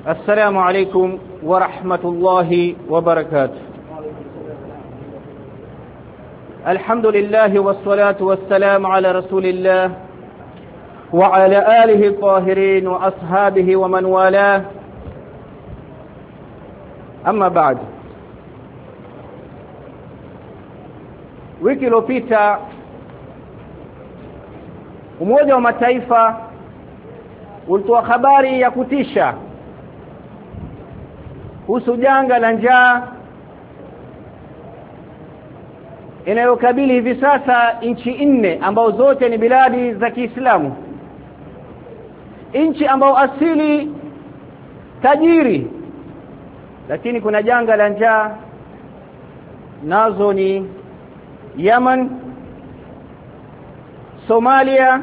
السلام عليكم ورحمة الله وبركاته. الحمد لله والصلاة والسلام على رسول الله وعلى آله الطاهرين وأصحابه ومن والاه. أما بعد, wiki iliyopita Umoja wa Mataifa ulitoa habari ya kutisha kuhusu janga la njaa inayokabili hivi sasa nchi 4 ambao zote ni biladi za Kiislamu, nchi ambao asili tajiri, lakini kuna janga la njaa. Nazo ni Yemen, Somalia,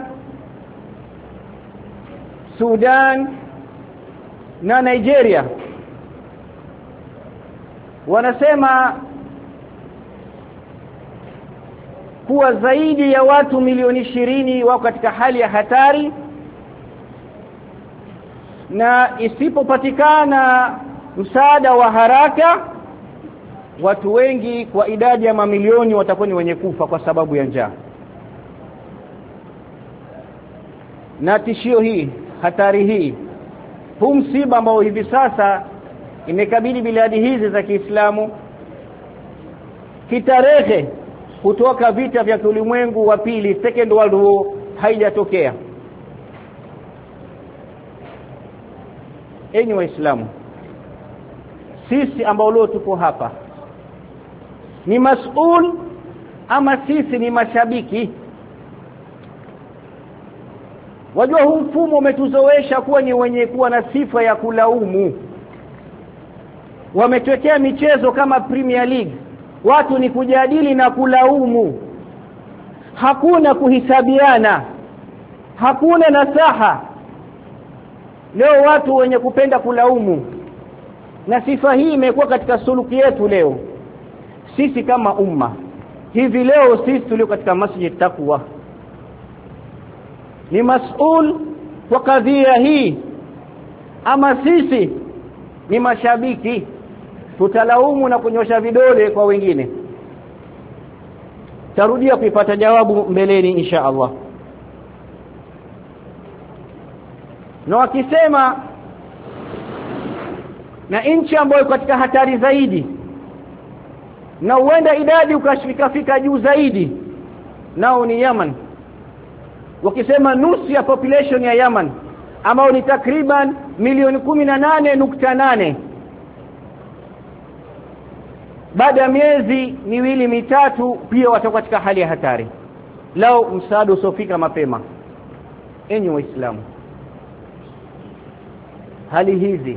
Sudan na Nigeria. Wanasema kuwa zaidi ya watu milioni 20 wako katika hali ya hatari, na isipopatikana msaada wa haraka, watu wengi kwa idadi ya mamilioni watakuwa ni wenye kufa kwa sababu ya njaa. Na tishio hii, hatari hii, huu msiba ambao hivi sasa imekabili biladi hizi za Kiislamu kitarehe kutoka vita vya ulimwengu wa pili, Second World War, haijatokea. Enyi Waislamu, sisi ambao leo tupo hapa ni mas'ul ama sisi ni mashabiki? Wajua, huu mfumo umetuzoesha kuwa ni wenye kuwa na sifa ya kulaumu. Wametwekea michezo kama Premier League, watu ni kujadili na kulaumu, hakuna kuhisabiana, hakuna nasaha. Leo watu wenye kupenda kulaumu, na sifa hii imekuwa katika suluki yetu leo. Sisi kama umma hivi leo, sisi tulio katika Masjid Taqwa ni mas'ul kwa kadhia hii, ama sisi ni mashabiki tutalaumu na kunyosha vidole kwa wengine? Tarudia kuipata jawabu mbeleni insha Allah. Na wakisema na nchi ambayo katika hatari zaidi na huenda idadi ukashifika juu zaidi, nao ni Yemen. Wakisema nusu ya population ya Yemen ambao ni takriban milioni 18.8, baada ya miezi miwili mitatu pia watakuwa katika hali ya hatari lao msaada usofika mapema. Enyi Waislamu, hali hizi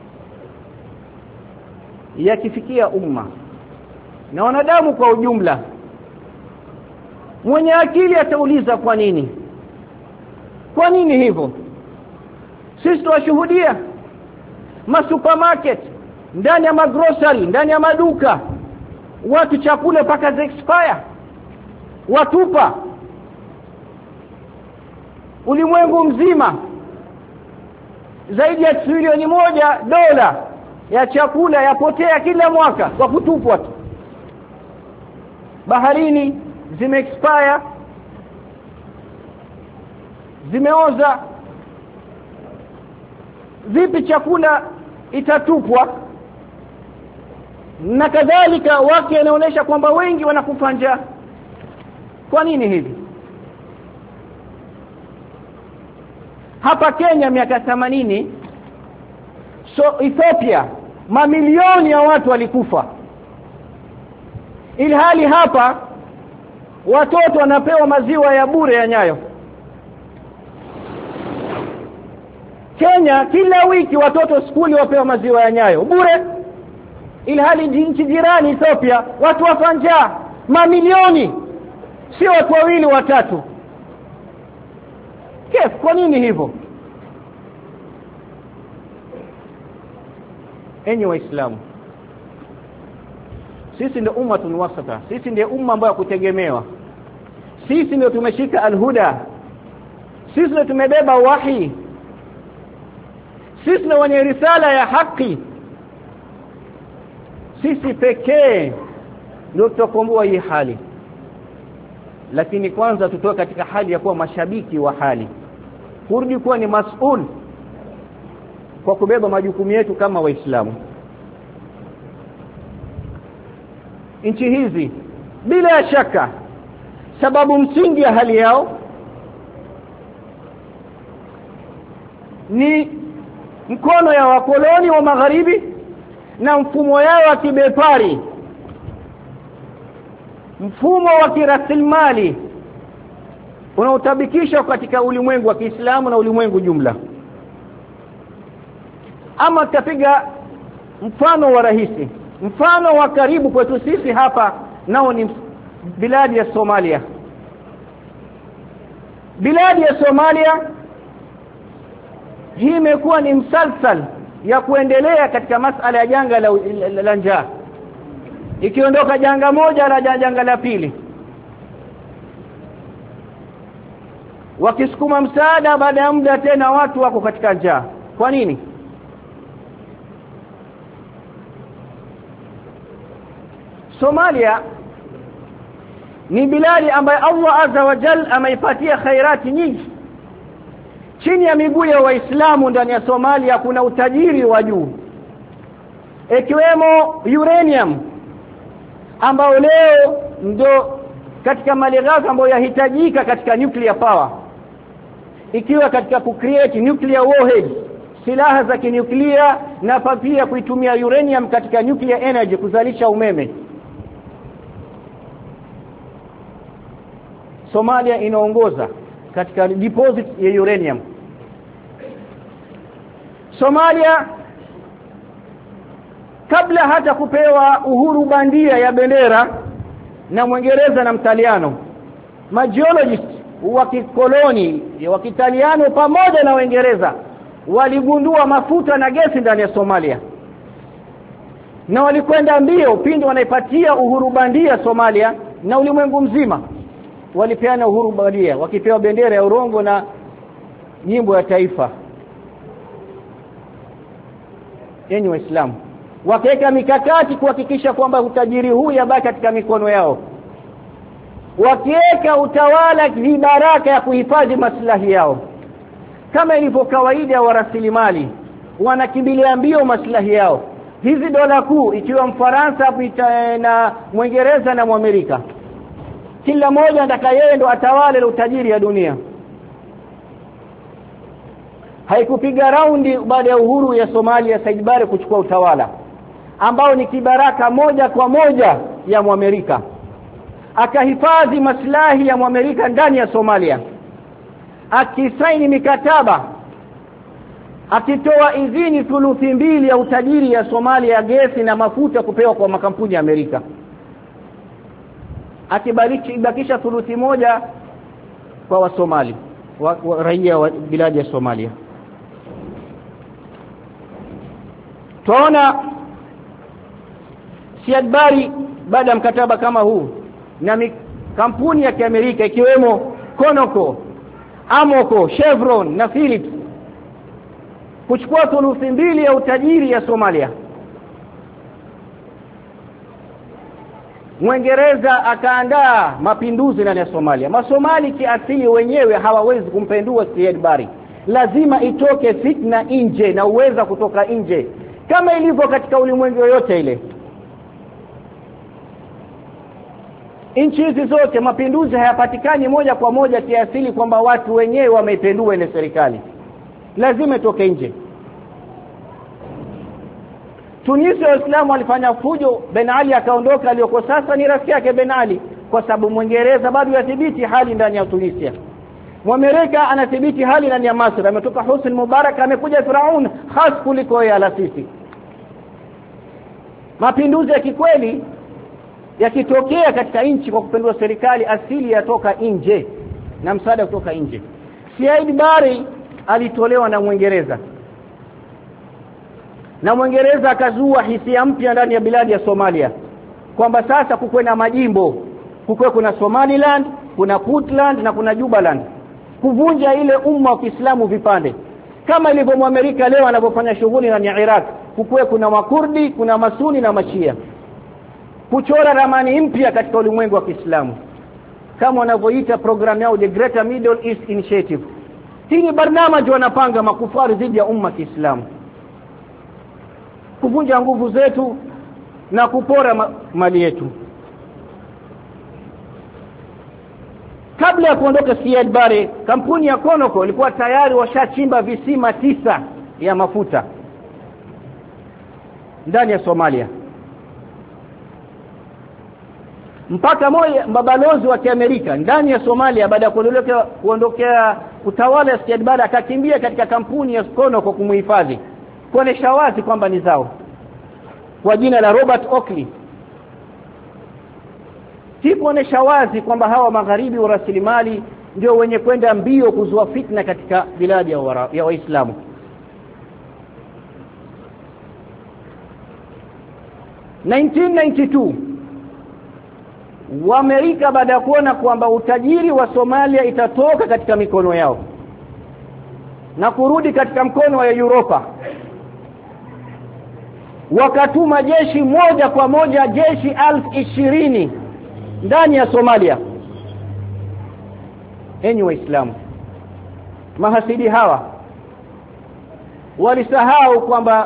yakifikia umma na wanadamu kwa ujumla, mwenye akili atauliza kwa nini? Kwa nini hivyo? Sisi tuwashuhudia masupermarket, ndani ya magrocery, ndani ya maduka, watu chakula paka expire watupa. Ulimwengu mzima zaidi ya trilioni $1 ya chakula yapotea kila mwaka kwa kutupwa tu. Baharini zime expire, zimeoza. Vipi chakula itatupwa? Na kadhalika wake yanaonyesha kwamba wengi wanakufa njaa. Kwa nini hivi? Hapa Kenya miaka 80, Ethiopia mamilioni ya watu walikufa, ilhali hapa watoto wanapewa maziwa ya bure ya Nyayo. Kenya kila wiki watoto skuli wapewa maziwa ya Nyayo bure, ilhali nchi jirani Ethiopia watu wafa njaa mamilioni, sio watu wawili watatu. Kwa nini hivyo? Enyi Waislamu, sisi ndio ummatun wasata, sisi ndio umma ambao kutegemewa, sisi ndio tumeshika alhuda, sisi ndio tumebeba wahi, sisi na wenye risala ya haki, sisi pekee ndio tutakomboa hii hali. Lakini kwanza tutoe katika hali ya kuwa mashabiki wa hali, kurudi kuwa ni mas'ul kwa kubeba majukumu yetu kama Waislamu. Nchi hizi bila shaka sababu msingi ya hali yao ni mkono ya wakoloni wa magharibi na mfumo yao wa kibepari, mfumo wa kirasilimali unaotabikisha katika ulimwengu wa Kiislamu na ulimwengu jumla. Ama tapiga mfano wa rahisi, mfano wa karibu kwetu sisi hapa nao ni biladi ya Somalia. Biladi ya Somalia hii imekuwa ni msalsal ya kuendelea katika masala ya janga la njaa. Ikiondoka janga moja la janga la pili, wakisukuma msaada, baada ya muda tena watu wako katika njaa. Kwa nini? Somalia ni biladi ambayo Allah azza wa jalla ameipatia khairati nyingi. Chini ya miguu ya Waislamu ndani ya Somalia kuna utajiri wa juu, ikiwemo uranium ambao leo ndo katika malighafi ambayo yahitajika katika nuclear power, ikiwa katika kucreate nuclear warheads, silaha za kinuclear, na pia kuitumia uranium katika nuclear energy kuzalisha umeme. Somalia inaongoza katika deposit ya uranium. Somalia kabla hata kupewa uhuru bandia ya bendera na Mwingereza na Mtaliano, mageologist wa kikoloni wa Kitaliano pamoja na Waingereza waligundua mafuta na gesi ndani ya Somalia, na walikwenda mbio pindi wanaipatia uhuru bandia Somalia, na ulimwengu mzima walipeana uhuru bandia, wakipewa bendera ya urongo na nyimbo ya taifa. Yenye Waislamu wakaweka mikakati kuhakikisha kwamba utajiri huu yabaki katika mikono yao, wakiweka utawala vibaraka ya kuhifadhi maslahi yao. Kama ilivyo kawaida wa rasilimali, wanakimbilia mbio maslahi yao. Hizi dola kuu ikiwa Mfaransa na Mwingereza na Mwamerika, kila mmoja anataka yeye ndo atawale utajiri ya dunia. Haikupiga raundi baada ya uhuru ya Somalia Said Barre kuchukua utawala ambao ni kibaraka moja kwa moja ya Mwamerika, akahifadhi maslahi ya Mwamerika ndani ya Somalia, akisaini mikataba, akitoa idhini thuluthi mbili ya utajiri ya Somalia ya gesi na mafuta kupewa kwa makampuni ya Amerika, akibakisha thuluthi moja kwa Wasomali wa raia wa biladi ya Somalia. Tuona Said Barre baada ya mkataba kama huu na kampuni ya Kiamerika ikiwemo Conoco, Amoco, Chevron na Philips kuchukua thuluthi mbili ya utajiri ya Somalia. Mwingereza akaandaa mapinduzi ndani ya Somalia. Masomali kiasili wenyewe hawawezi kumpendua Said Barre, lazima itoke fitna nje na uweza kutoka nje, kama ilivyo katika ulimwengu yote ile. Nchi hizi zote mapinduzi hayapatikani moja kwa moja kiasili kwamba watu wenyewe wameipendua ile serikali, lazima itoke nje. Tunisia Waislamu walifanya fujo, Ben Ali akaondoka, aliyoko sasa ni rafiki yake Ben Ali, kwa sababu Mwingereza bado yadhibiti hali ndani ya Tunisia. Mwamerika anadhibiti hali ndani ya Masri, ametoka Hosni Mubarak, amekuja Firaun khas kuliko yeye Al-Sisi. Mapinduzi ya kikweli yakitokea katika nchi kwa kupindua serikali, asili yatoka nje na msaada kutoka nje. Said Barre alitolewa na Mwingereza, na Mwingereza akazua hisia mpya ndani ya biladi ya Somalia kwamba sasa kukwe na majimbo, kuna Somaliland, kuna Puntland na kuna Jubaland, kuvunja ile umma wa Kiislamu vipande. kama ilivyo Amerika leo anapofanya shughuli ndani ya Iraq, kukuwe kuna Makurdi, kuna Masuni na Mashia, kuchora ramani mpya katika ulimwengu wa Kiislamu kama wanavyoita program yao the Greater Middle East Initiative. Hii ni barnamij wanapanga makufari dhidi ya umma Kiislamu, kuvunja nguvu zetu na kupora mali yetu. Kabla ya kuondoka Siad Barre, kampuni ya Conoco ilikuwa tayari washachimba visima 9 ya mafuta ndani ya Somalia. Mpaka mabalozi wa Amerika ndani ya Somalia baada ya kuondokea utawala wa Siad Barre akakimbia katika kampuni ya Conoco kumuhifadhi, kuonesha wazi kwamba ni zao, kwa jina la Robert Oakley. Kuonesha wazi kwamba hawa magharibi wa rasilimali ndio wenye kwenda mbio kuzua fitna katika biladi ya Waislamu. Na 1992 Waamerika baada ya kuona kwamba utajiri wa Somalia itatoka katika mikono yao na kurudi katika mkono wa Europa, wakatuma jeshi moja kwa moja, jeshi 20,000 ndani ya Somalia. Enyi Waislamu, mahasidi hawa walisahau kwamba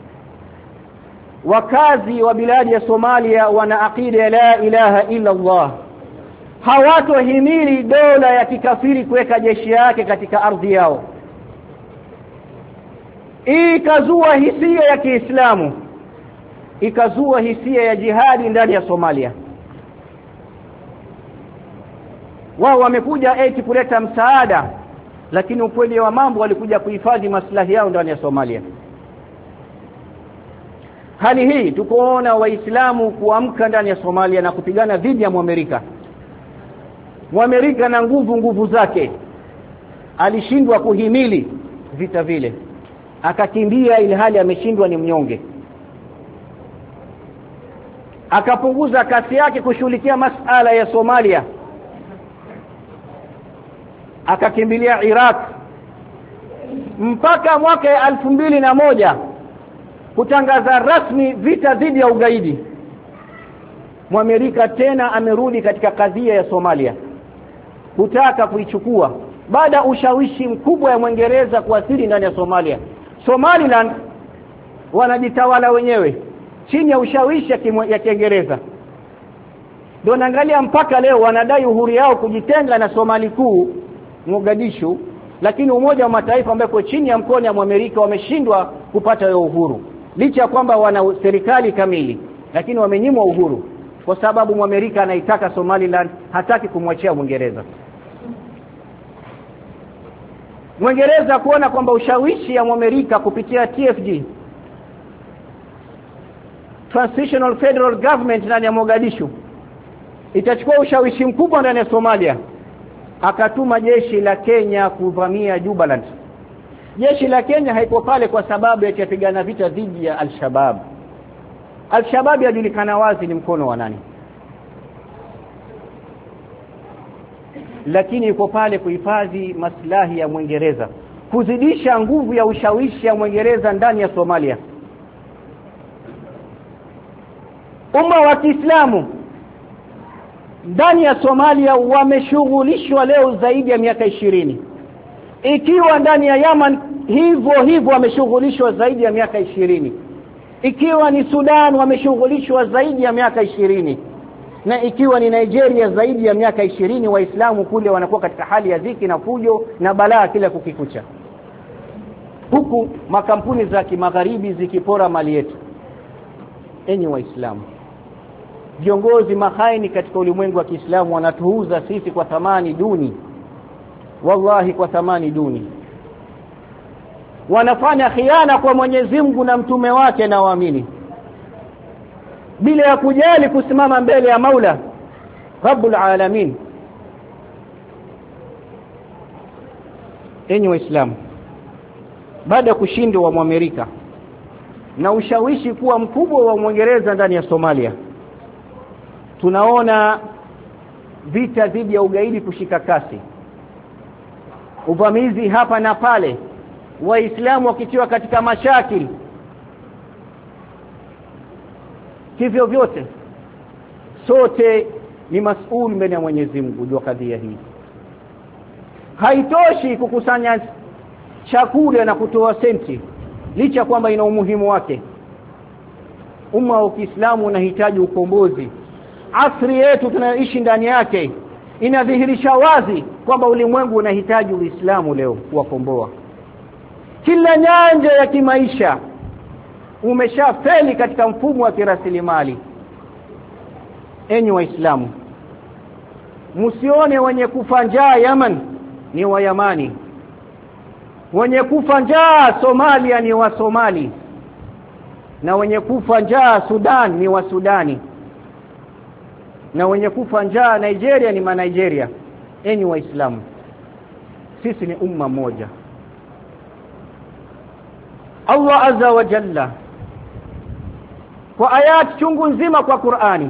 wakazi wa biladi ya Somalia wana aqida ya la ilaha illa Allah. Hawatohimili dola ya kikafiri kuweka jeshi yake katika ardhi yao. Ikazua hisia ya Kiislamu, ikazua hisia ya jihadi ndani ya Somalia. Wao wamekuja eti kuleta msaada, lakini ukweli wa mambo walikuja kuhifadhi maslahi yao ndani ya Somalia. Hali hii tukoona Waislamu kuamka ndani ya Somalia na kupigana dhidi ya Amerika. Amerika na nguvu zake alishindwa kuhimili vita vile, akakimbia ili hali ameshindwa, ni mnyonge. Akapunguza kasi yake kushughulikia masuala ya Somalia, akakimbilia Iraq mpaka mwaka 2001 kutangaza rasmi vita dhidi ya ugaidi. Amerika tena amerudi katika kadhia ya Somalia kutaka kuichukua baada ushawishi mkubwa ya Mwingereza kuathiri ndani ya Somalia. Somaliland wanajitawala wenyewe chini ya ushawishi ya Kiingereza. Ndio naangalia mpaka leo wanadai uhuru yao kujitenga na Somali kuu Mogadishu, lakini Umoja wa Mataifa ambao kwa chini ya mkono wa Amerika wameshindwa kupata hiyo uhuru. Licha ya kwamba wana serikali kamili, lakini wamenyimwa uhuru kwa sababu Amerika anaitaka Somaliland, hataki kumwachia Mwingereza. Mwingereza kuona kwamba ushawishi ya Amerika kupitia TFG, Transitional Federal Government ndani ya Mogadishu, itachukua ushawishi mkubwa ndani ya Somalia, akatuma jeshi la Kenya kuvamia Jubaland. Jeshi la Kenya haiko pale kwa sababu ya kupigana vita dhidi ya Al-Shabaab. Al-Shabaab yajulikana wazi ni mkono wa nani, lakini yuko pale kuhifadhi maslahi ya Mwingereza, kuzidisha nguvu ya ushawishi ya Mwingereza ndani ya Somalia. Umma wa Kiislamu ndani ya Somalia wameshughulishwa leo zaidi ya miaka 20. Ikiwa ndani ya Yemen hivyo wameshughulishwa zaidi ya miaka 20. Ikiwa ni Sudan wameshughulishwa zaidi ya miaka 20. Na ikiwa ni Nigeria zaidi ya miaka 20, Waislamu kule wanakuwa katika hali ya dhiki na fujo na balaa kila kukikucha, huku makampuni za kimagharibi zikipora mali yetu. Enyi Waislamu, viongozi mahaini katika ulimwengu wa Kiislamu wanatuuza sisi kwa thamani duni, wallahi kwa thamani duni. Wanafanya khiana kwa Mwenyezi Mungu na mtume wake na waamini, bila ya kujali kusimama mbele ya Mola Rabbul Alamin. Enyi Waislamu, baada ya kushindwa wa Amerika na ushawishi kuwa mkubwa wa Mwingereza ndani ya Somalia, tunaona vita dhidi ya ugaidi kushika kasi, uvamizi hapa na pale waislamu wakitiwa katika mashakili hivyo vyote sote ni mas'ul mbele ya Mwenyezi Mungu juu kadhia hii. Haitoshi kukusanya chakula na kutoa senti, licha kwamba ina umuhimu wake. Umma wa Kiislamu unahitaji ukombozi. Asri yetu tunayoishi ndani yake inadhihirisha wazi kwamba ulimwengu unahitaji Uislamu leo kuwakomboa. Kila nyanja ya kimaisha umeshafeli katika mfumo wa kirasilimali. Enyi Waislamu, msione wenye kufa njaa Yaman ni wa Yamani, wenye kufa njaa Somalia ni wa Somali, na wenye kufa njaa Sudan ni wa Sudani, na wenye kufa njaa Nigeria ni ma Nigeria. Enyi Waislamu, sisi ni umma moja. Allah azza wa jalla kwa ayat chungu nzima kwa Qur'ani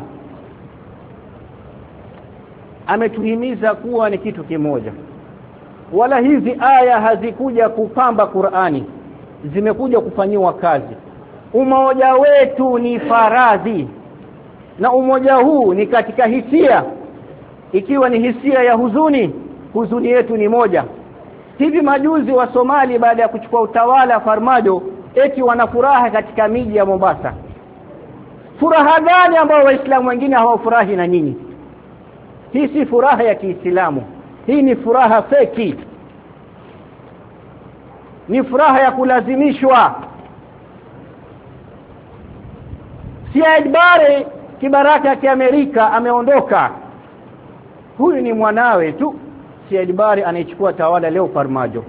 ametuhimiza kuwa ni kitu kimoja. Wala hizi aya hazikuja kupamba Qur'ani, zimekuja kufanyiwa kazi. Umoja wetu ni faradhi, na umoja huu ni katika hisia. Ikiwa ni hisia ya huzuni, huzuni yetu ni moja. Hivi majuzi wa Somali baada ya kuchukua utawala Farmajo eti wanafuraha katika miji ya Mombasa. Furaha gani ambayo Waislamu wengine hawafurahi na nyinyi? Hii si furaha ya Kiislamu. Hii ni furaha feki. Ni furaha ya kulazimishwa. Siad Barre kibaraka ya Amerika ameondoka. Huyu ni mwanawe tu. Siad Barre anaichukua tawala leo Farmajo.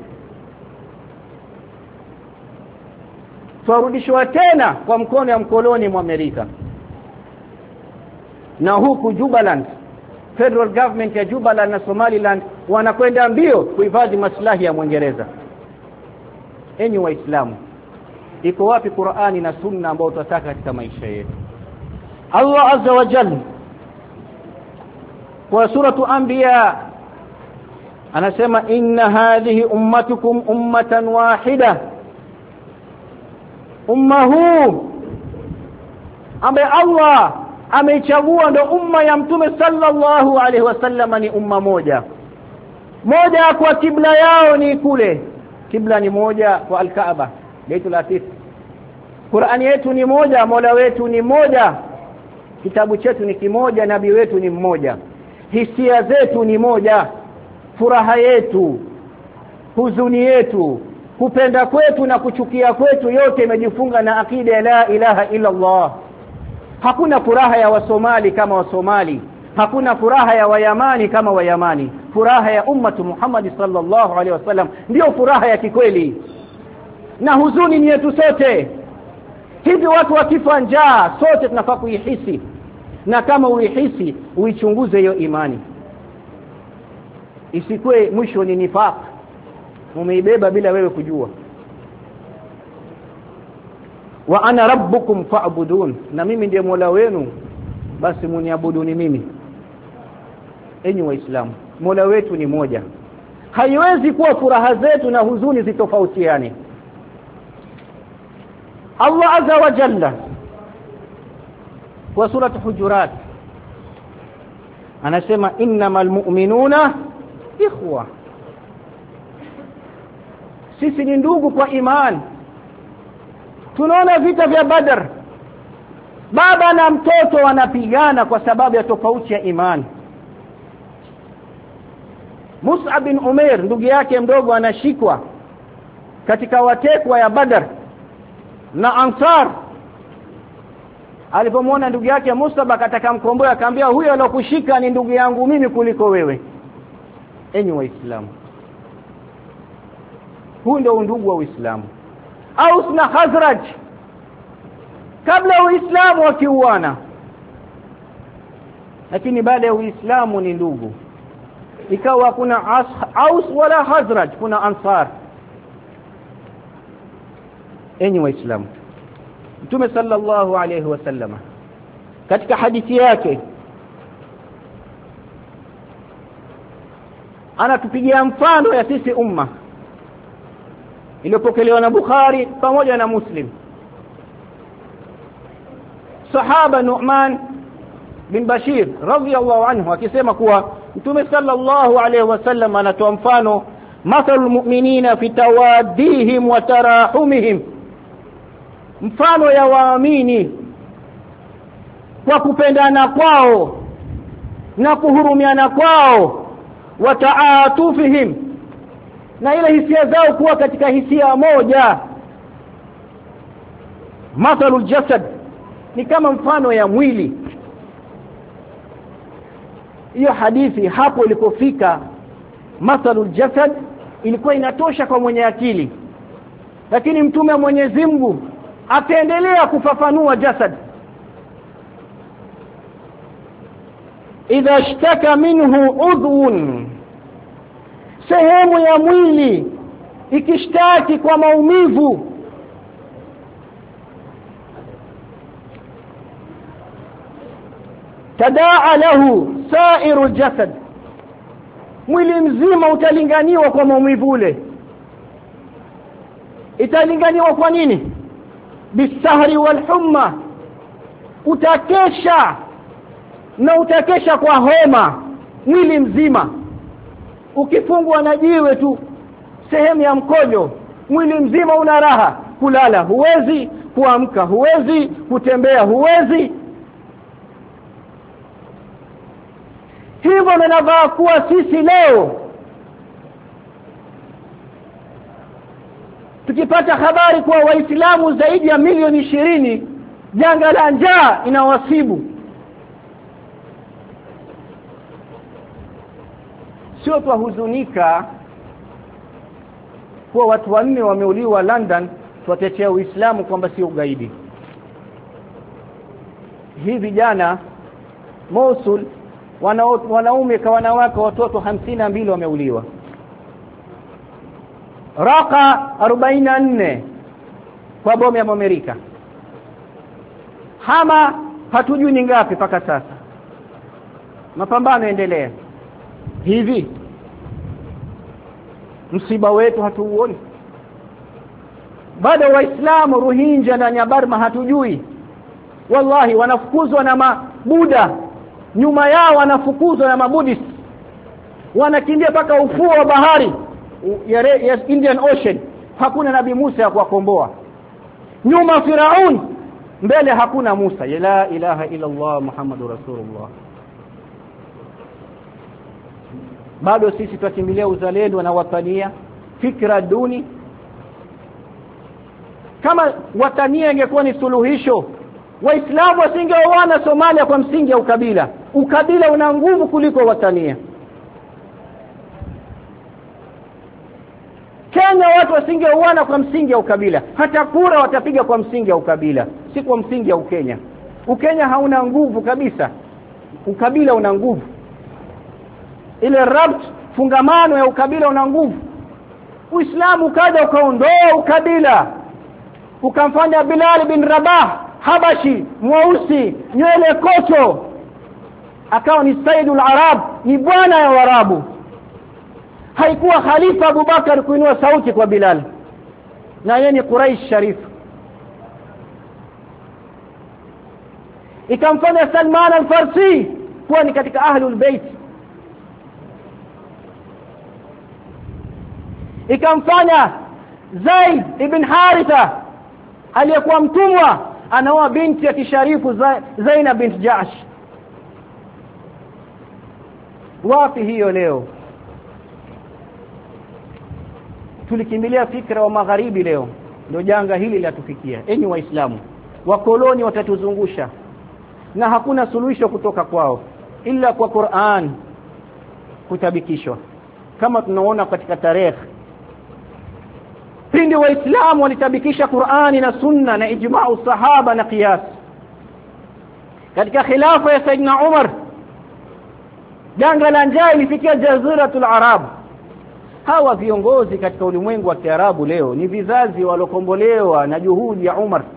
Turudishwa tena kwa mkono ya mkoloni wa Amerika. Na huku Jubaland, federal government ya Jubaland na Somaliland wanakwenda mbio kuhifadhi maslahi ya Mwingereza. Enyi Waislamu, iko wapi Qur'ani na Sunna ambao tunataka katika maisha yetu? Allah azza wa jalla kwa suratu Anbiya anasema inna hadhihi ummatukum ummatan wahida. Umma huu ambaye Allah ameichagua ndo umma ya Mtume sallallahu alaihi wasallam ni umma moja. Moja kwa kibla yao ni kule. Kibla ni moja kwa Al-Kaaba, Baitul Atiq. Qur'ani yetu ni moja, Mola wetu ni moja. Kitabu chetu ni kimoja, nabii wetu ni mmoja. Hisia zetu ni moja. Furaha yetu, huzuni yetu, kupenda kwetu na kuchukia kwetu yote imejifunga na akida ya la ilaha illa Allah. Hakuna furaha ya Wasomali kama Wasomali, hakuna furaha ya Wayamani kama Wayamani. Furaha ya ummatu Muhammad sallallahu alaihi wasallam ndio furaha ya kikweli, na huzuni ni yetu sote. Hivi watu wakifa njaa sote tunafaa kuihisi, na kama uihisi uichunguze hiyo imani, isikwe mwisho ni nifaq, umeibeba bila wewe kujua. Wa ana rabbukum fa'budun, na mimi ndiye Mola wenu basi muniabuduni mimi. Enyi Waislamu, Mola wetu ni moja. Haiwezi kuwa furaha zetu na huzuni zitofautiane. Allah azza wa jalla kwa sura Hujurat anasema innamal mu'minuna ikhwa. Sisi ni ndugu kwa imani. Tunaona vita vya Badr, baba na mtoto wanapigana kwa sababu ya tofauti ya imani. Mus'ab bin Umair ndugu yake mdogo anashikwa katika watekwa ya Badr na Ansar. Alipomwona ndugu yake Mus'ab akataka mkomboe, akamwambia huyo alokushika ni ndugu yangu mimi kuliko wewe. Enyi Waislamu, huu ndio ndugu wa Uislamu. Aus na Khazraj kabla Uislamu wakiuana, lakini baada ya Uislamu ni ndugu. Ikawa kuna Aus wala Khazraj, kuna Ansar. Enyi Waislamu, Mtume sallallahu alayhi wasallam katika hadithi yake anatupigia mfano ya sisi umma. iliyopokelewa na Bukhari pamoja na Muslim. Sahaba Nu'man bin Bashir radhiyallahu anhu akisema kuwa Mtume sallallahu alayhi wasallam anatoa mfano, mathalul mu'minina fi tawaddihim wa tarahumihim, mfano ya waamini kwa kupendana kwao na kuhurumiana kwao, wa ta'atufihim, na ile hisia zao kuwa katika hisia moja. Mathalul jasad, ni kama mfano ya mwili. Hiyo hadithi hapo ilipofika mathalul jasad ilikuwa inatosha kwa mwenye akili, lakini mtume wa Mwenyezi Mungu ataendelea kufafanua jasad. Idha ishtaka minhu udhun, sehemu ya mwili ikishtaki kwa maumivu, tadaa lahu sairul jasad, mwili mzima utalinganiwa kwa maumivu ule. Italinganiwa kwa nini? Bisahri wal humma, utakesha na utakesha kwa homa mwili mzima. Ukifungwa na jiwe tu sehemu ya mkojo, mwili mzima una raha, kulala huwezi, kuamka huwezi, kutembea huwezi. Hivyo ninavaa kuwa sisi leo tukipata habari kwa Waislamu zaidi ya milioni 20 janga la njaa inawasibu, sio tuhuzunika kwa watu 4 wameuliwa London, tuwatetea Uislamu kwamba sio ugaidi. Hivi jana Mosul wanaume kwa wanawake watoto 52 wameuliwa. Raqqa 44 kwa bomu ya Amerika. Hama hatujui ni ngapi mpaka sasa. Mapambano endelea. Hivi msiba wetu hatuuoni? Bado Waislamu Rohingya na Nyabarma hatujui. Wallahi wanafukuzwa na mabuda, nyuma yao wanafukuzwa na mabudist, wanakimbia mpaka ufuo wa bahari ya Indian Ocean. Hakuna Nabii Musa ya kuwakomboa. Nyuma Firaun, mbele hakuna Musa. La ilaha illa Allah Muhammadur Rasulullah. Bado sisi tukimbilia uzalendo na watania, fikra duni. Kama watania ingekuwa ni suluhisho, Waislamu wasingeoana Somalia kwa msingi ya ukabila. Ukabila una nguvu kuliko watania. Kenya watu wasingeoana kwa msingi ya ukabila. Hata kura watapiga kwa msingi ya ukabila, si kwa msingi ya Ukenya. Ukenya hauna nguvu kabisa. Ukabila una nguvu. Ile rabt, fungamano ya ukabila una nguvu. Uislamu kaja ukaondoa ukabila, ukamfanya Bilal bin Rabah Habashi, mweusi, nywele kocho, akawa ni Sayyidul Arab, ni bwana ya Waarabu. Haikuwa Khalifa Abubakar kuinua sauti kwa Bilal, na yeye ni Quraish Sharif. Ikamfanya Salman al-Farsi kuwa ni katika Ahlul Bait. Ikamfanya Zaid ibn Haritha aliyekuwa mtumwa anaoa binti ya kisharifu Zainab bint Jahsh. Wapi hiyo leo? Tulikimbilia fikra wa magharibi, leo ndio janga hili latufikia. Enyi Waislamu, wakoloni watatuzungusha na hakuna suluhisho kutoka kwao ila kwa Qur'an kutabikishwa. Kama tunaona katika tarehe, pindi Waislamu walitabikisha Qur'ani na Sunna na ijma'u sahaba na qiyas, katika khilafa ya Saidina Umar janga la njaa ilifikia Jaziratul Arab. Hawa viongozi katika ulimwengu wa Kiarabu leo ni vizazi walokombolewa na juhudi ya Umar.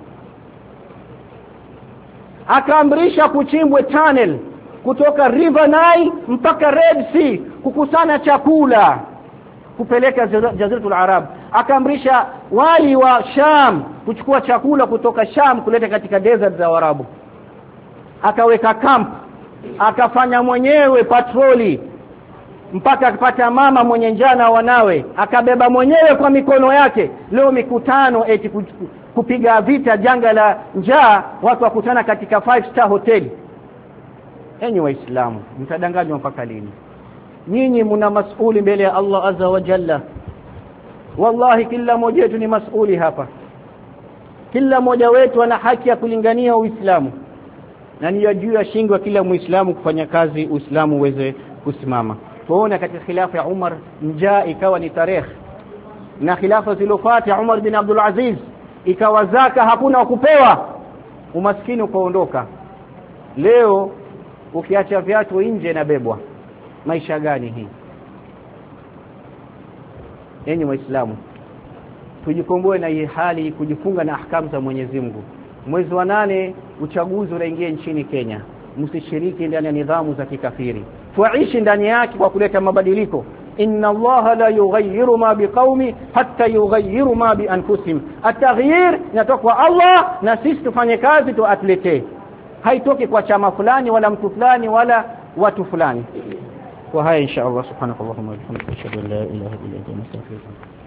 Akaamrisha kuchimbwe tunnel kutoka River Nile mpaka Red Sea kukusanya chakula kupeleka Jaziratul Arab. akaamrisha wali wa Sham kuchukua chakula kutoka Sham kuleta katika desert za Waarabu, akaweka camp, akafanya mwenyewe patroli mpaka akapata mama mwenye njaa na wanawe, akabeba mwenyewe kwa mikono yake. Leo mikutano eti kupiga vita janga la njaa, watu wakutana katika 5-star hotel. Enyi waislamu, mtadanganywa mpaka lini? Nyinyi mna mas'uli mbele ya Allah azza wa jalla. Wallahi kila mmoja wetu ni mas'uli hapa. Kila mmoja wetu ana haki ya kulingania Uislamu, na ni juu ya shingo ya kila Muislamu kufanya kazi Uislamu uweze kusimama. Tuona katika khilafa ya Umar njaa ikawa ni tarehe, na khilafa zilizofuata Umar bin Abdul Aziz ikawa zaka hakuna kupewa, umaskini ukaondoka. Leo ukiacha viatu nje na bebwa. Maisha gani hii? Enyi waislamu, tujikomboe na hii hali, kujifunga na ahkamu za Mwenyezi Mungu. Mwezi wa 8 uchaguzi unaingia nchini Kenya. Msishiriki ndani ya nidhamu za kikafiri, tuishi ndani yake kwa kuleta mabadiliko. Inna Allaha la yughayyiru ma biqaumi hatta yughayyiru ma bi anfusihim. At-taghyir inatoka kwa Allah, na sisi tufanye kazi tuatletee. Haitoki kwa chama fulani wala mtu fulani wala watu fulani. Kwa haya insha Allah subhanahu wa ta'ala, ashhadu an la ilaha illa anta astaghfiruka.